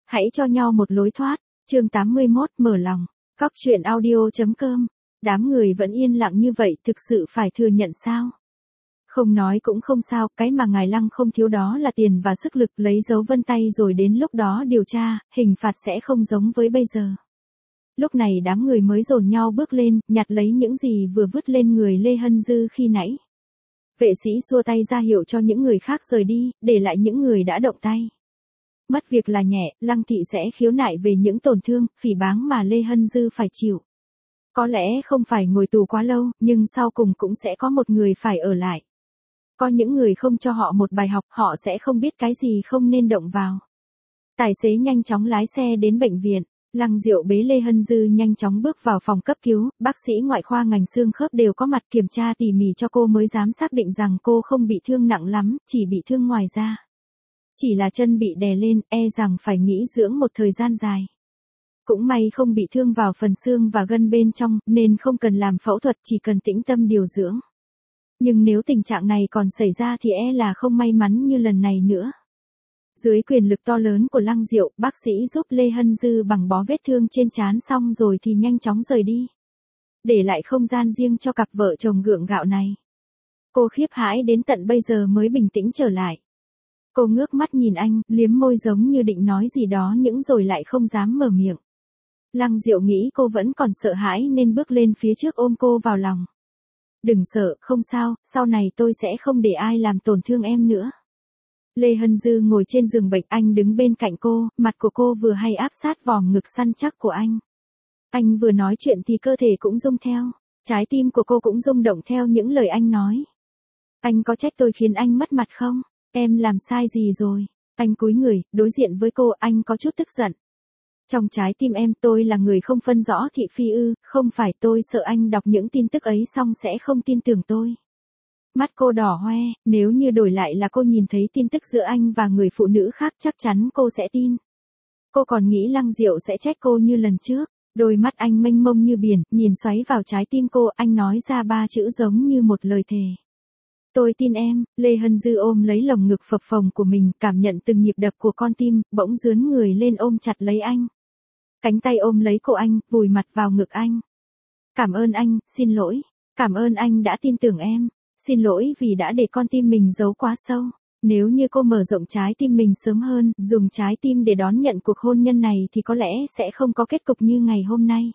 Hãy cho nhau một lối thoát. Chương 81 mở lòng. Góc chuyện audio.com. Đám người vẫn yên lặng như vậy thực sự phải thừa nhận sao? Không nói cũng không sao, cái mà ngài Lăng không thiếu đó là tiền và sức lực, lấy dấu vân tay rồi đến lúc đó điều tra, hình phạt sẽ không giống với bây giờ. Lúc này đám người mới dồn nhau bước lên, nhặt lấy những gì vừa vứt lên người Lê Hân Dư khi nãy. Vệ sĩ xua tay ra hiệu cho những người khác rời đi, để lại những người đã động tay. Mất việc là nhẹ, Lăng thị sẽ khiếu nại về những tổn thương, phỉ báng mà Lê Hân Dư phải chịu. Có lẽ không phải ngồi tù quá lâu, nhưng sau cùng cũng sẽ có một người phải ở lại. Có những người không cho họ một bài học, họ sẽ không biết cái gì không nên động vào. Tài xế nhanh chóng lái xe đến bệnh viện. Lăng Diệu bế Lê Hân Dư nhanh chóng bước vào phòng cấp cứu, bác sĩ ngoại khoa ngành xương khớp đều có mặt kiểm tra tỉ mỉ cho cô mới dám xác định rằng cô không bị thương nặng lắm, chỉ bị thương ngoài da. Chỉ là chân bị đè lên, e rằng phải nghỉ dưỡng một thời gian dài. Cũng may không bị thương vào phần xương và gân bên trong, nên không cần làm phẫu thuật, chỉ cần tĩnh tâm điều dưỡng. Nhưng nếu tình trạng này còn xảy ra thì e là không may mắn như lần này nữa. Dưới quyền lực to lớn của Lăng Diệu, bác sĩ giúp Lê Hân Dư bằng bó vết thương trên trán xong rồi thì nhanh chóng rời đi. Để lại không gian riêng cho cặp vợ chồng gượng gạo này. Cô khiếp hãi đến tận bây giờ mới bình tĩnh trở lại. Cô ngước mắt nhìn anh, liếm môi giống như định nói gì đó nhưng rồi lại không dám mở miệng. Lăng Diệu nghĩ cô vẫn còn sợ hãi nên bước lên phía trước ôm cô vào lòng. Đừng sợ, không sao, sau này tôi sẽ không để ai làm tổn thương em nữa. Lê Hân Dư ngồi trên giường bệnh, anh đứng bên cạnh cô, mặt của cô vừa hay áp sát vòm ngực săn chắc của anh. Anh vừa nói chuyện thì cơ thể cũng rung theo, trái tim của cô cũng rung động theo những lời anh nói. Anh có trách tôi khiến anh mất mặt không? Em làm sai gì rồi? Anh cúi người, đối diện với cô, anh có chút tức giận. Trong trái tim em tôi là người không phân rõ thị phi ư, không phải tôi sợ anh đọc những tin tức ấy xong sẽ không tin tưởng tôi. Mắt cô đỏ hoe, nếu như đổi lại là cô nhìn thấy tin tức giữa anh và người phụ nữ khác chắc chắn cô sẽ tin. Cô còn nghĩ Lăng Diệu sẽ trách cô như lần trước. Đôi mắt anh mênh mông như biển, nhìn xoáy vào trái tim cô, anh nói ra 3 chữ giống như một lời thề. Tôi tin em. Lê Hân Dư ôm lấy lồng ngực phập phồng của mình, cảm nhận từng nhịp đập của con tim, bỗng dướn người lên ôm chặt lấy anh. Cánh tay ôm lấy cổ anh, vùi mặt vào ngực anh. Cảm ơn anh, xin lỗi. Cảm ơn anh đã tin tưởng em. Xin lỗi vì đã để con tim mình giấu quá sâu. Nếu như cô mở rộng trái tim mình sớm hơn, dùng trái tim để đón nhận cuộc hôn nhân này thì có lẽ sẽ không có kết cục như ngày hôm nay.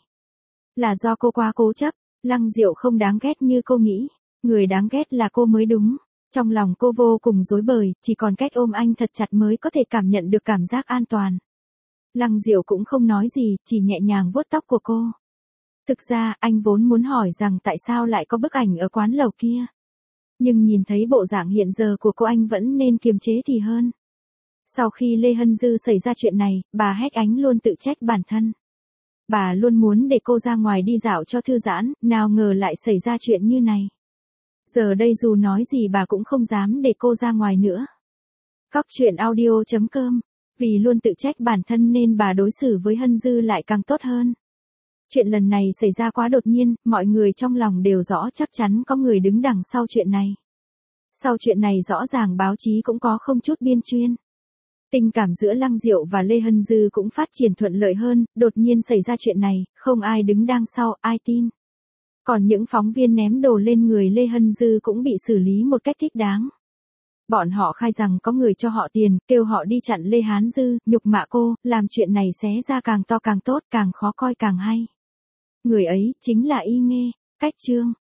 Là do cô quá cố chấp. Lăng Diệu không đáng ghét như cô nghĩ. Người đáng ghét là cô mới đúng. Trong lòng cô vô cùng rối bời, chỉ còn cách ôm anh thật chặt mới có thể cảm nhận được cảm giác an toàn. Lăng Diệu cũng không nói gì, chỉ nhẹ nhàng vuốt tóc của cô. Thực ra, anh vốn muốn hỏi rằng tại sao lại có bức ảnh ở quán lẩu kia. Nhưng nhìn thấy bộ dạng hiện giờ của cô anh vẫn nên kiềm chế thì hơn. Sau khi Lê Hân Dư xảy ra chuyện này, bà Hách Ánh luôn tự trách bản thân. Bà luôn muốn để cô ra ngoài đi dạo cho thư giãn, nào ngờ lại xảy ra chuyện như này. Giờ đây dù nói gì bà cũng không dám để cô ra ngoài nữa. Góc chuyện audio.com. Vì luôn tự trách bản thân nên bà đối xử với Hân Dư lại càng tốt hơn. Chuyện lần này xảy ra quá đột nhiên, mọi người trong lòng đều rõ chắc chắn có người đứng đằng sau chuyện này. Sau chuyện này rõ ràng báo chí cũng có không chút biên chuyên. Tình cảm giữa Lăng Diệu và Lê Hân Dư cũng phát triển thuận lợi hơn, đột nhiên xảy ra chuyện này, không ai đứng đằng sau, ai tin. Còn những phóng viên ném đồ lên người Lê Hân Dư cũng bị xử lý một cách thích đáng. Bọn họ khai rằng có người cho họ tiền, kêu họ đi chặn Lê Hán Dư, nhục mạ cô, làm chuyện này xé ra càng to càng tốt, càng khó coi càng hay. Người ấy, chính là Y Nghê. Cách chương.